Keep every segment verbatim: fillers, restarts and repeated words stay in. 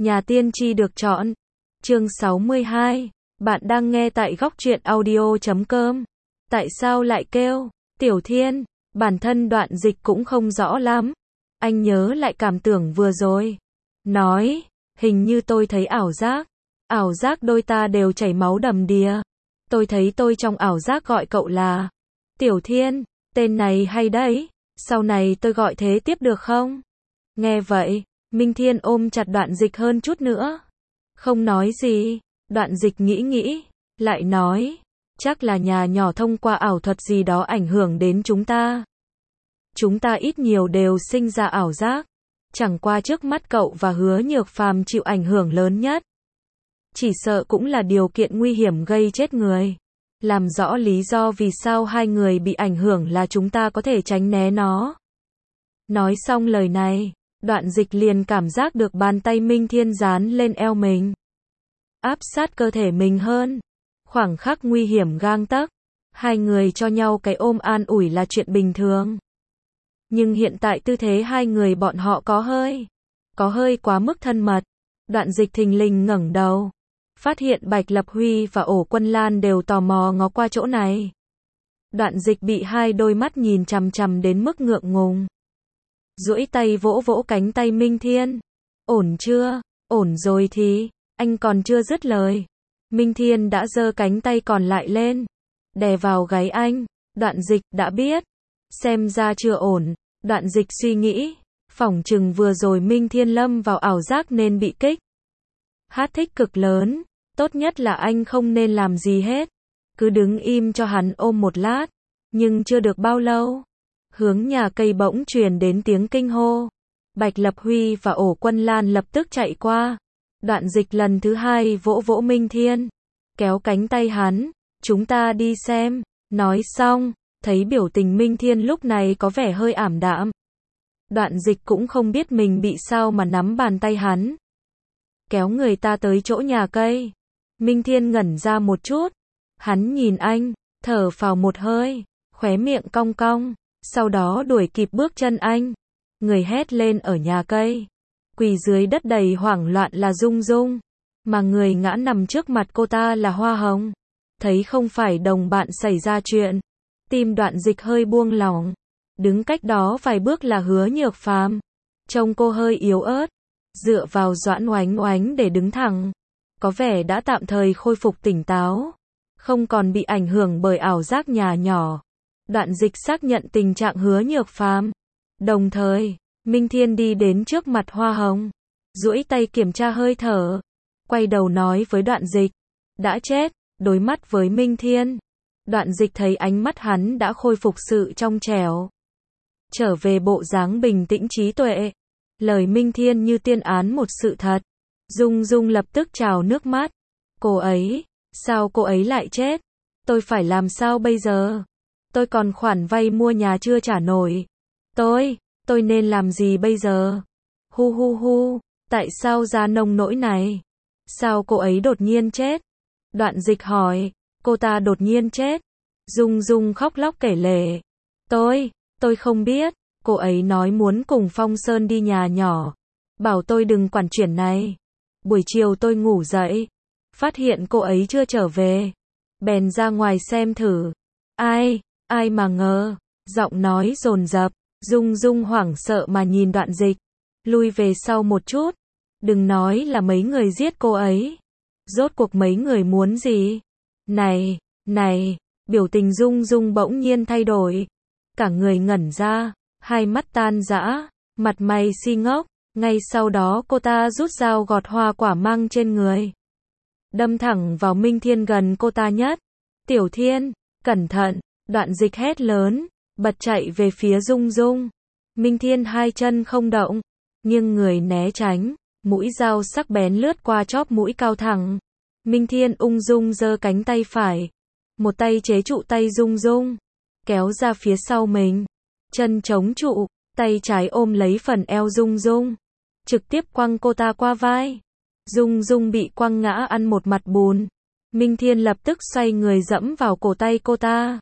Nhà tiên tri được chọn. Chương sáu mươi hai. Bạn đang nghe tại góc truyện audio chấm com. Tại sao lại kêu Tiểu Thiên? Bản thân Đoạn Dịch cũng không rõ lắm. Anh nhớ lại cảm tưởng vừa rồi. Nói, hình như tôi thấy ảo giác. Ảo giác đôi ta đều chảy máu đầm đìa. Tôi thấy tôi trong ảo giác gọi cậu là Tiểu Thiên. Tên này hay đấy. Sau này tôi gọi thế tiếp được không? Nghe vậy, Minh Thiên ôm chặt Đoạn Dịch hơn chút nữa. Không nói gì. Đoạn Dịch nghĩ nghĩ, lại nói, chắc là nhà nhỏ thông qua ảo thuật gì đó ảnh hưởng đến chúng ta. Chúng ta ít nhiều đều sinh ra ảo giác. Chẳng qua trước mắt cậu và Hứa Nhược Phàm chịu ảnh hưởng lớn nhất. Chỉ sợ cũng là điều kiện nguy hiểm gây chết người. Làm rõ lý do vì sao hai người bị ảnh hưởng là chúng ta có thể tránh né nó. Nói xong lời này, Đoạn Dịch liền cảm giác được bàn tay Minh Thiên dán lên eo mình. Áp sát cơ thể mình hơn. Khoảng khắc nguy hiểm gang tấc. Hai người cho nhau cái ôm an ủi là chuyện bình thường. Nhưng hiện tại tư thế hai người bọn họ có hơi. Có hơi quá mức thân mật. Đoạn Dịch thình lình ngẩng đầu. Phát hiện Bạch Lập Huy và Ổ Quân Lan đều tò mò ngó qua chỗ này. Đoạn Dịch bị hai đôi mắt nhìn chằm chằm đến mức ngượng ngùng. Duỗi tay vỗ vỗ cánh tay Minh Thiên. Ổn chưa? Ổn rồi thì. Anh còn chưa dứt lời. Minh Thiên đã giơ cánh tay còn lại lên. Đè vào gáy anh. Đoạn Dịch đã biết. Xem ra chưa ổn. Đoạn Dịch suy nghĩ. Phỏng chừng vừa rồi Minh Thiên lâm vào ảo giác nên bị kích. Hát thích cực lớn. Tốt nhất là anh không nên làm gì hết. Cứ đứng im cho hắn ôm một lát. Nhưng chưa được bao lâu. Hướng nhà cây bỗng truyền đến tiếng kinh hô. Bạch Lập Huy và Ổ Quân Lan lập tức chạy qua. Đoạn Dịch lần thứ hai vỗ vỗ Minh Thiên. Kéo cánh tay hắn. Chúng ta đi xem. Nói xong, thấy biểu tình Minh Thiên lúc này có vẻ hơi ảm đạm. Đoạn Dịch cũng không biết mình bị sao mà nắm bàn tay hắn. Kéo người ta tới chỗ nhà cây. Minh Thiên ngẩn ra một chút. Hắn nhìn anh, thở phào một hơi, khóe miệng cong cong. Sau đó đuổi kịp bước chân anh. Người hét lên ở nhà cây. Quỳ dưới đất đầy hoảng loạn là Dung Dung. Mà người ngã nằm trước mặt cô ta là Hoa Hồng. Thấy không phải đồng bạn xảy ra chuyện. Tim Đoạn Dịch hơi buông lỏng. Đứng cách đó vài bước là Hứa Nhược Phàm. Trông cô hơi yếu ớt. Dựa vào Doãn Oánh Oánh để đứng thẳng. Có vẻ đã tạm thời khôi phục tỉnh táo. Không còn bị ảnh hưởng bởi ảo giác nhà nhỏ. Đoạn Dịch xác nhận tình trạng Hứa Nhược Phàm. Đồng thời, Minh Thiên đi đến trước mặt Hoa Hồng. Duỗi tay kiểm tra hơi thở. Quay đầu nói với Đoạn Dịch. Đã chết. Đối mắt với Minh Thiên. Đoạn Dịch thấy ánh mắt hắn đã khôi phục sự trong trẻo. Trở về bộ dáng bình tĩnh trí tuệ. Lời Minh Thiên như tiên án một sự thật. Dung Dung lập tức trào nước mắt. Cô ấy, sao cô ấy lại chết? Tôi phải làm sao bây giờ? Tôi còn khoản vay mua nhà chưa trả nổi. Tôi, tôi nên làm gì bây giờ? Hu hu hu, tại sao ra nông nỗi này? Sao cô ấy đột nhiên chết? Đoạn Dịch hỏi, cô ta đột nhiên chết. Dung Dung khóc lóc kể lể. Tôi, tôi không biết, cô ấy nói muốn cùng Phong Sơn đi nhà nhỏ. Bảo tôi đừng quản chuyện này. Buổi chiều tôi ngủ dậy. Phát hiện cô ấy chưa trở về. Bèn ra ngoài xem thử. Ai, ai mà ngờ. Giọng nói dồn dập. Dung Dung hoảng sợ mà nhìn Đoạn Dịch. Lui về sau một chút. Đừng nói là mấy người giết cô ấy. Rốt cuộc mấy người muốn gì? Này, này, biểu tình Dung Dung bỗng nhiên thay đổi. Cả người ngẩn ra, hai mắt tan rã, mặt mày si ngốc. Ngay sau đó cô ta rút dao gọt hoa quả mang trên người. Đâm thẳng vào Minh Thiên gần cô ta nhất. Tiểu Thiên, cẩn thận, Đoạn Dịch hét lớn, bật chạy về phía Dung Dung. Minh Thiên hai chân không động, nghiêng người né tránh, mũi dao sắc bén lướt qua chóp mũi cao thẳng. Minh Thiên ung dung giơ cánh tay phải, một tay chế trụ tay Dung Dung, kéo ra phía sau mình, chân chống trụ, tay trái ôm lấy phần eo Dung Dung, trực tiếp quăng cô ta qua vai. Dung Dung bị quăng ngã ăn một mặt bùn. Minh Thiên lập tức xoay người dẫm vào cổ tay cô ta.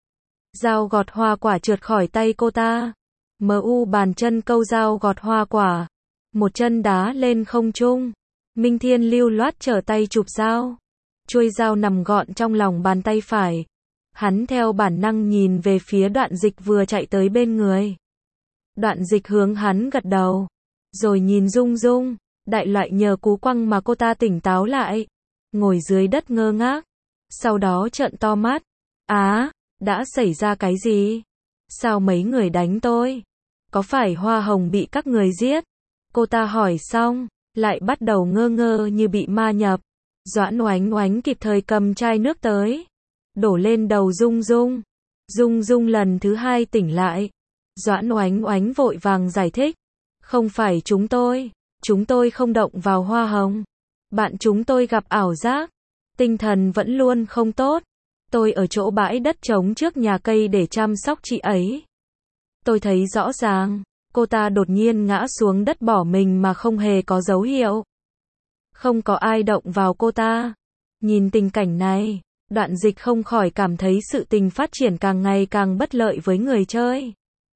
Dao gọt hoa quả trượt khỏi tay cô ta. Mu bàn chân câu dao gọt hoa quả. Một chân đá lên không trung. Minh Thiên lưu loát trở tay chụp dao. Chuôi dao nằm gọn trong lòng bàn tay phải. Hắn theo bản năng nhìn về phía Đoạn Dịch vừa chạy tới bên người. Đoạn Dịch hướng hắn gật đầu. Rồi nhìn Dung Dung. Đại loại nhờ cú quăng mà cô ta tỉnh táo lại. Ngồi dưới đất ngơ ngác. Sau đó trợn to mắt. Á, đã xảy ra cái gì? Sao mấy người đánh tôi? Có phải Hoa Hồng bị các người giết? Cô ta hỏi xong, lại bắt đầu ngơ ngơ như bị ma nhập. Doãn Oánh Oánh kịp thời cầm chai nước tới. Đổ lên đầu Dung Dung. Dung Dung lần thứ hai tỉnh lại. Doãn Oánh Oánh vội vàng giải thích. Không phải chúng tôi. Chúng tôi không động vào Hoa Hồng. Bạn chúng tôi gặp ảo giác. Tinh thần vẫn luôn không tốt. Tôi ở chỗ bãi đất trống trước nhà cây để chăm sóc chị ấy. Tôi thấy rõ ràng, cô ta đột nhiên ngã xuống đất bỏ mình mà không hề có dấu hiệu. Không có ai động vào cô ta. Nhìn tình cảnh này, Đoạn Dịch không khỏi cảm thấy sự tình phát triển càng ngày càng bất lợi với người chơi.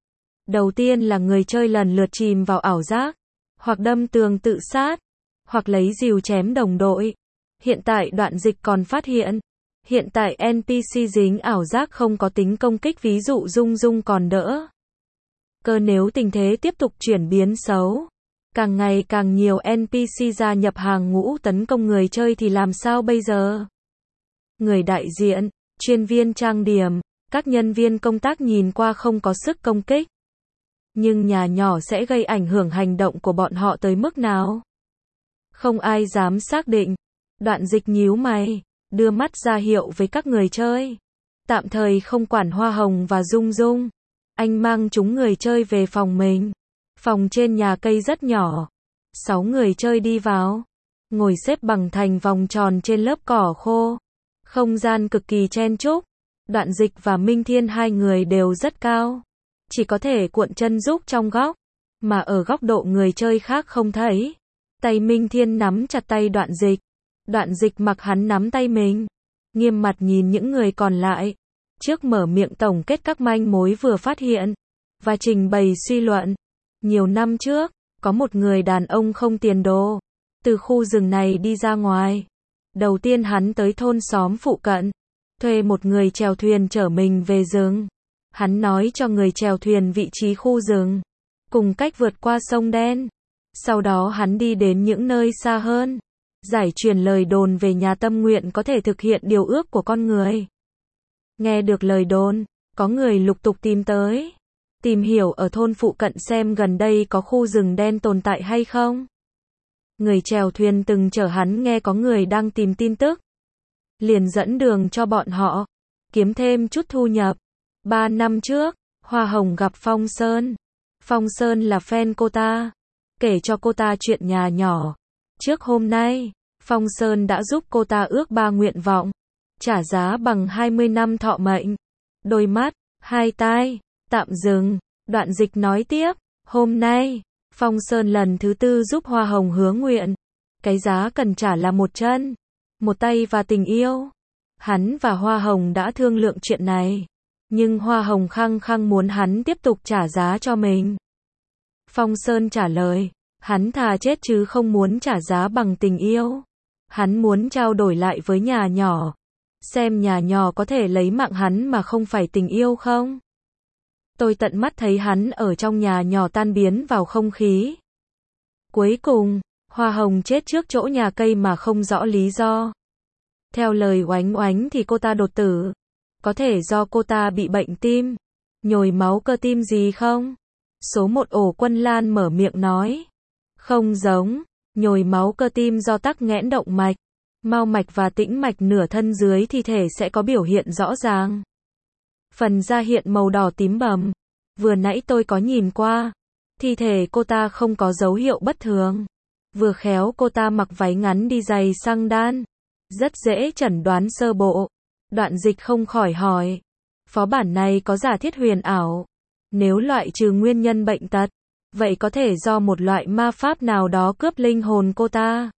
Đầu tiên là người chơi lần lượt chìm vào ảo giác, hoặc đâm tường tự sát, hoặc lấy rìu chém đồng đội. Hiện tại Đoạn Dịch còn phát hiện, hiện tại en pê xê dính ảo giác không có tính công kích, ví dụ Dung Dung còn đỡ. Cơ nếu tình thế tiếp tục chuyển biến xấu, càng ngày càng nhiều en pê xê gia nhập hàng ngũ tấn công người chơi thì làm sao bây giờ? Người đại diện, chuyên viên trang điểm, các nhân viên công tác nhìn qua không có sức công kích. Nhưng nhà nhỏ sẽ gây ảnh hưởng hành động của bọn họ tới mức nào? Không ai dám xác định. Đoạn Dịch nhíu mày, đưa mắt ra hiệu với các người chơi. Tạm thời không quản Hoa Hồng và Dung Dung. Anh mang chúng người chơi về phòng mình. Phòng trên nhà cây rất nhỏ. Sáu người chơi đi vào. Ngồi xếp bằng thành vòng tròn trên lớp cỏ khô. Không gian cực kỳ chen chúc. Đoạn Dịch và Minh Thiên hai người đều rất cao. Chỉ có thể cuộn chân giúp trong góc. Mà ở góc độ người chơi khác không thấy. Tay Minh Thiên nắm chặt tay Đoạn Dịch. Đoạn Dịch mặc hắn nắm tay mình. Nghiêm mặt nhìn những người còn lại. Trước mở miệng tổng kết các manh mối vừa phát hiện. Và trình bày suy luận. Nhiều năm trước, có một người đàn ông không tiền đồ. Từ khu rừng này đi ra ngoài. Đầu tiên hắn tới thôn xóm phụ cận. Thuê một người chèo thuyền chở mình về rừng. Hắn nói cho người chèo thuyền vị trí khu rừng. Cùng cách vượt qua sông đen. Sau đó hắn đi đến những nơi xa hơn. Giải truyền lời đồn về nhà tâm nguyện có thể thực hiện điều ước của con người. Nghe được lời đồn, có người lục tục tìm tới. Tìm hiểu ở thôn phụ cận xem gần đây có khu rừng đen tồn tại hay không. Người chèo thuyền từng chở hắn nghe có người đang tìm tin tức. Liền dẫn đường cho bọn họ. Kiếm thêm chút thu nhập. Ba năm trước, Hoa Hồng gặp Phong Sơn. Phong Sơn là fan cô ta. Kể cho cô ta chuyện nhà nhỏ. Trước hôm nay, Phong Sơn đã giúp cô ta ước ba nguyện vọng. Trả giá bằng hai mươi năm thọ mệnh. Đôi mắt, hai tai, tạm dừng. Đoạn Dịch nói tiếp. Hôm nay, Phong Sơn lần thứ tư giúp Hoa Hồng hứa nguyện. Cái giá cần trả là một chân, một tay và tình yêu. Hắn và Hoa Hồng đã thương lượng chuyện này. Nhưng Hoa Hồng khăng khăng muốn hắn tiếp tục trả giá cho mình. Phong Sơn trả lời. Hắn thà chết chứ không muốn trả giá bằng tình yêu. Hắn muốn trao đổi lại với nhà nhỏ. Xem nhà nhỏ có thể lấy mạng hắn mà không phải tình yêu không? Tôi tận mắt thấy hắn ở trong nhà nhỏ tan biến vào không khí. Cuối cùng, Hoa Hồng chết trước chỗ nhà cây mà không rõ lý do. Theo lời Oánh Oánh thì cô ta đột tử. Có thể do cô ta bị bệnh tim, nhồi máu cơ tim gì không? Số một Ổ Quân Lan mở miệng nói. Không giống, nhồi máu cơ tim do tắc nghẽn động mạch, mao mạch và tĩnh mạch nửa thân dưới thi thể sẽ có biểu hiện rõ ràng. Phần da hiện màu đỏ tím bầm. Vừa nãy tôi có nhìn qua. Thi thể cô ta không có dấu hiệu bất thường. Vừa khéo cô ta mặc váy ngắn đi giày xăng đan. Rất dễ chẩn đoán sơ bộ. Đoạn Dịch không khỏi hỏi. Phó bản này có giả thiết huyền ảo. Nếu loại trừ nguyên nhân bệnh tật, vậy có thể do một loại ma pháp nào đó cướp linh hồn cô ta,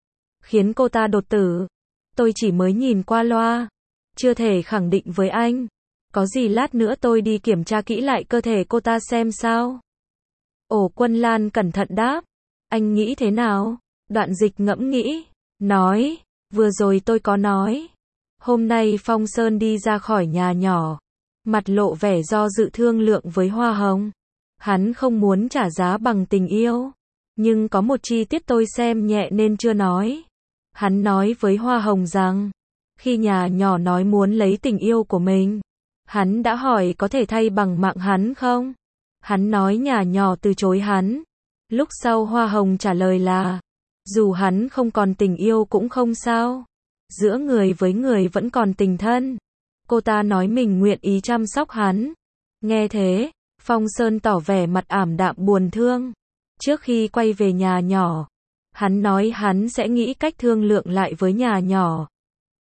khiến cô ta đột tử. Tôi chỉ mới nhìn qua loa, chưa thể khẳng định với anh. Có gì lát nữa tôi đi kiểm tra kỹ lại cơ thể cô ta xem sao. Ổ Quân Lan cẩn thận đáp. Anh nghĩ thế nào? Đoạn Dịch ngẫm nghĩ, nói, vừa rồi tôi có nói. Hôm nay Phong Sơn đi ra khỏi nhà nhỏ, mặt lộ vẻ do dự thương lượng với Hoa Hồng. Hắn không muốn trả giá bằng tình yêu, nhưng có một chi tiết tôi xem nhẹ nên chưa nói. Hắn nói với Hoa Hồng rằng, khi nhà nhỏ nói muốn lấy tình yêu của mình, hắn đã hỏi có thể thay bằng mạng hắn không? Hắn nói nhà nhỏ từ chối hắn. Lúc sau Hoa Hồng trả lời là, dù hắn không còn tình yêu cũng không sao. Giữa người với người vẫn còn tình thân. Cô ta nói mình nguyện ý chăm sóc hắn. Nghe thế, Phong Sơn tỏ vẻ mặt ảm đạm buồn thương. Trước khi quay về nhà nhỏ, hắn nói hắn sẽ nghĩ cách thương lượng lại với nhà nhỏ,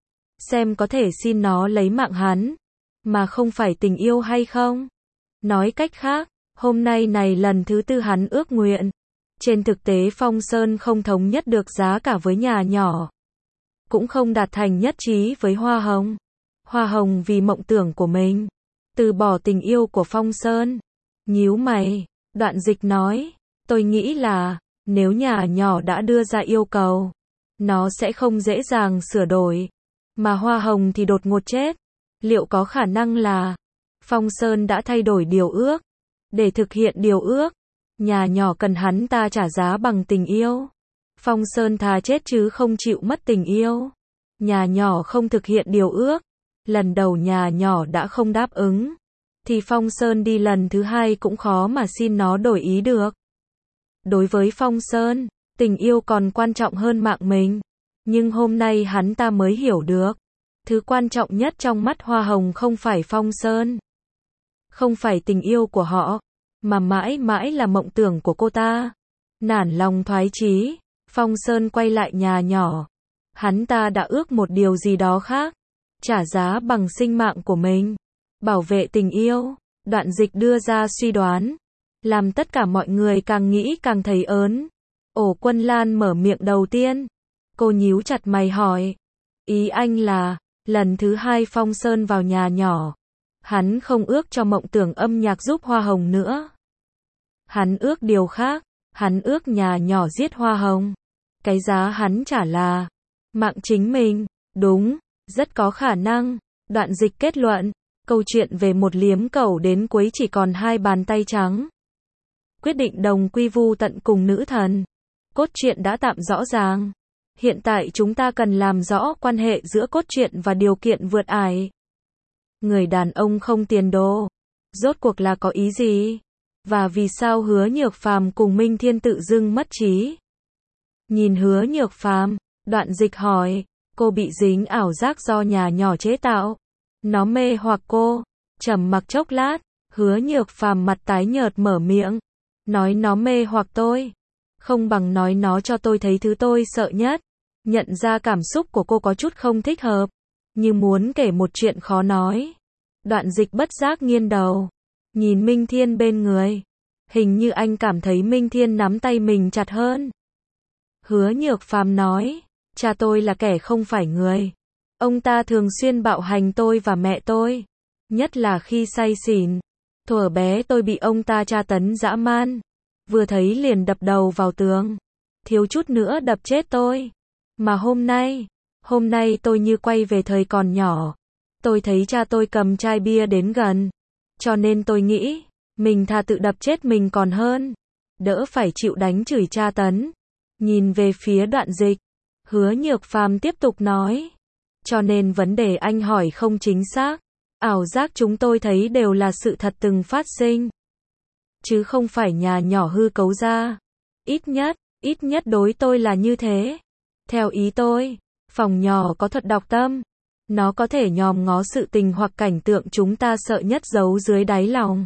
xem có thể xin nó lấy mạng hắn, mà không phải tình yêu hay không. Nói cách khác, hôm nay này lần thứ tư hắn ước nguyện. Trên thực tế Phong Sơn không thống nhất được giá cả với nhà nhỏ, cũng không đạt thành nhất trí với Hoa Hồng. Hoa Hồng vì mộng tưởng của mình, từ bỏ tình yêu của Phong Sơn. Nhíu mày, Đoạn Dịch nói, tôi nghĩ là, nếu nhà nhỏ đã đưa ra yêu cầu, nó sẽ không dễ dàng sửa đổi. Mà Hoa Hồng thì đột ngột chết. Liệu có khả năng là, Phong Sơn đã thay đổi điều ước? Để thực hiện điều ước, nhà nhỏ cần hắn ta trả giá bằng tình yêu. Phong Sơn thà chết chứ không chịu mất tình yêu. Nhà nhỏ không thực hiện điều ước. Lần đầu nhà nhỏ đã không đáp ứng, thì Phong Sơn đi lần thứ hai cũng khó mà xin nó đổi ý được. Đối với Phong Sơn, tình yêu còn quan trọng hơn mạng mình. Nhưng hôm nay hắn ta mới hiểu được, thứ quan trọng nhất trong mắt Hoa Hồng không phải Phong Sơn, không phải tình yêu của họ, mà mãi mãi là mộng tưởng của cô ta. Nản lòng thoái chí, Phong Sơn quay lại nhà nhỏ. Hắn ta đã ước một điều gì đó khác, trả giá bằng sinh mạng của mình, bảo vệ tình yêu. Đoạn Dịch đưa ra suy đoán, làm tất cả mọi người càng nghĩ càng thấy ớn. Ổ Quân Lan mở miệng đầu tiên. Cô nhíu chặt mày hỏi, ý anh là, lần thứ hai Phong Sơn vào nhà nhỏ, hắn không ước cho mộng tưởng âm nhạc giúp Hoa Hồng nữa. Hắn ước điều khác, hắn ước nhà nhỏ giết Hoa Hồng. Cái giá hắn trả là mạng chính mình. Đúng, rất có khả năng. Đoạn Dịch kết luận, câu chuyện về một liếm cẩu đến cuối chỉ còn hai bàn tay trắng. Quyết định đồng quy vu tận cùng nữ thần. Cốt truyện đã tạm rõ ràng. Hiện tại chúng ta cần làm rõ quan hệ giữa cốt truyện và điều kiện vượt ải. Người đàn ông không tiền đồ, rốt cuộc là có ý gì? Và vì sao Hứa Nhược Phàm cùng Minh Thiên tự dưng mất trí? Nhìn Hứa Nhược Phàm, Đoạn Dịch hỏi, cô bị dính ảo giác do nhà nhỏ chế tạo. Nó mê hoặc cô. Trầm mặc chốc lát, Hứa Nhược Phàm mặt tái nhợt mở miệng, nói nó mê hoặc tôi, không bằng nói nó cho tôi thấy thứ tôi sợ nhất. Nhận ra cảm xúc của cô có chút không thích hợp, như muốn kể một chuyện khó nói. Đoạn Dịch bất giác nghiêng đầu, nhìn Minh Thiên bên người. Hình như anh cảm thấy Minh Thiên nắm tay mình chặt hơn. Hứa Nhược Phàm nói, cha tôi là kẻ không phải người. Ông ta thường xuyên bạo hành tôi và mẹ tôi, nhất là khi say xỉn. Thuở bé tôi bị ông ta tra tấn dã man, vừa thấy liền đập đầu vào tường, thiếu chút nữa đập chết tôi. Mà hôm nay, hôm nay tôi như quay về thời còn nhỏ. Tôi thấy cha tôi cầm chai bia đến gần, cho nên tôi nghĩ, mình thà tự đập chết mình còn hơn, đỡ phải chịu đánh chửi tra tấn. Nhìn về phía Đoạn Dịch, Hứa Nhược Phàm tiếp tục nói, cho nên vấn đề anh hỏi không chính xác. Ảo giác chúng tôi thấy đều là sự thật từng phát sinh, chứ không phải nhà nhỏ hư cấu ra. Ít nhất, ít nhất đối tôi là như thế. Theo ý tôi, phòng nhỏ có thuật đọc tâm. Nó có thể nhòm ngó sự tình hoặc cảnh tượng chúng ta sợ nhất giấu dưới đáy lòng.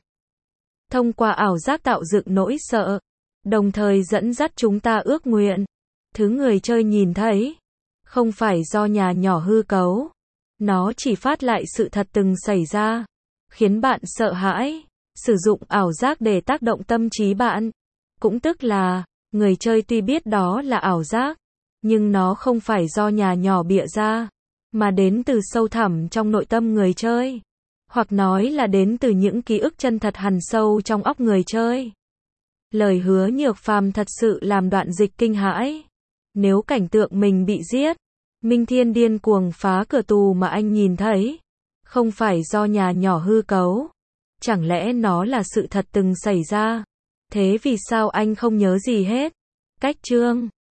Thông qua ảo giác tạo dựng nỗi sợ, đồng thời dẫn dắt chúng ta ước nguyện. Thứ người chơi nhìn thấy, không phải do nhà nhỏ hư cấu. Nó chỉ phát lại sự thật từng xảy ra, khiến bạn sợ hãi. Sử dụng ảo giác để tác động tâm trí bạn. Cũng tức là, người chơi tuy biết đó là ảo giác, nhưng nó không phải do nhà nhỏ bịa ra, mà đến từ sâu thẳm trong nội tâm người chơi. Hoặc nói là đến từ những ký ức chân thật hằn sâu trong óc người chơi. Lời Hứa Nhược Phàm thật sự làm Đoạn Dịch kinh hãi. Nếu cảnh tượng mình bị giết, Minh Thiên điên cuồng phá cửa tù mà anh nhìn thấy, không phải do nhà nhỏ hư cấu, chẳng lẽ nó là sự thật từng xảy ra? Thế vì sao anh không nhớ gì hết? Cách chương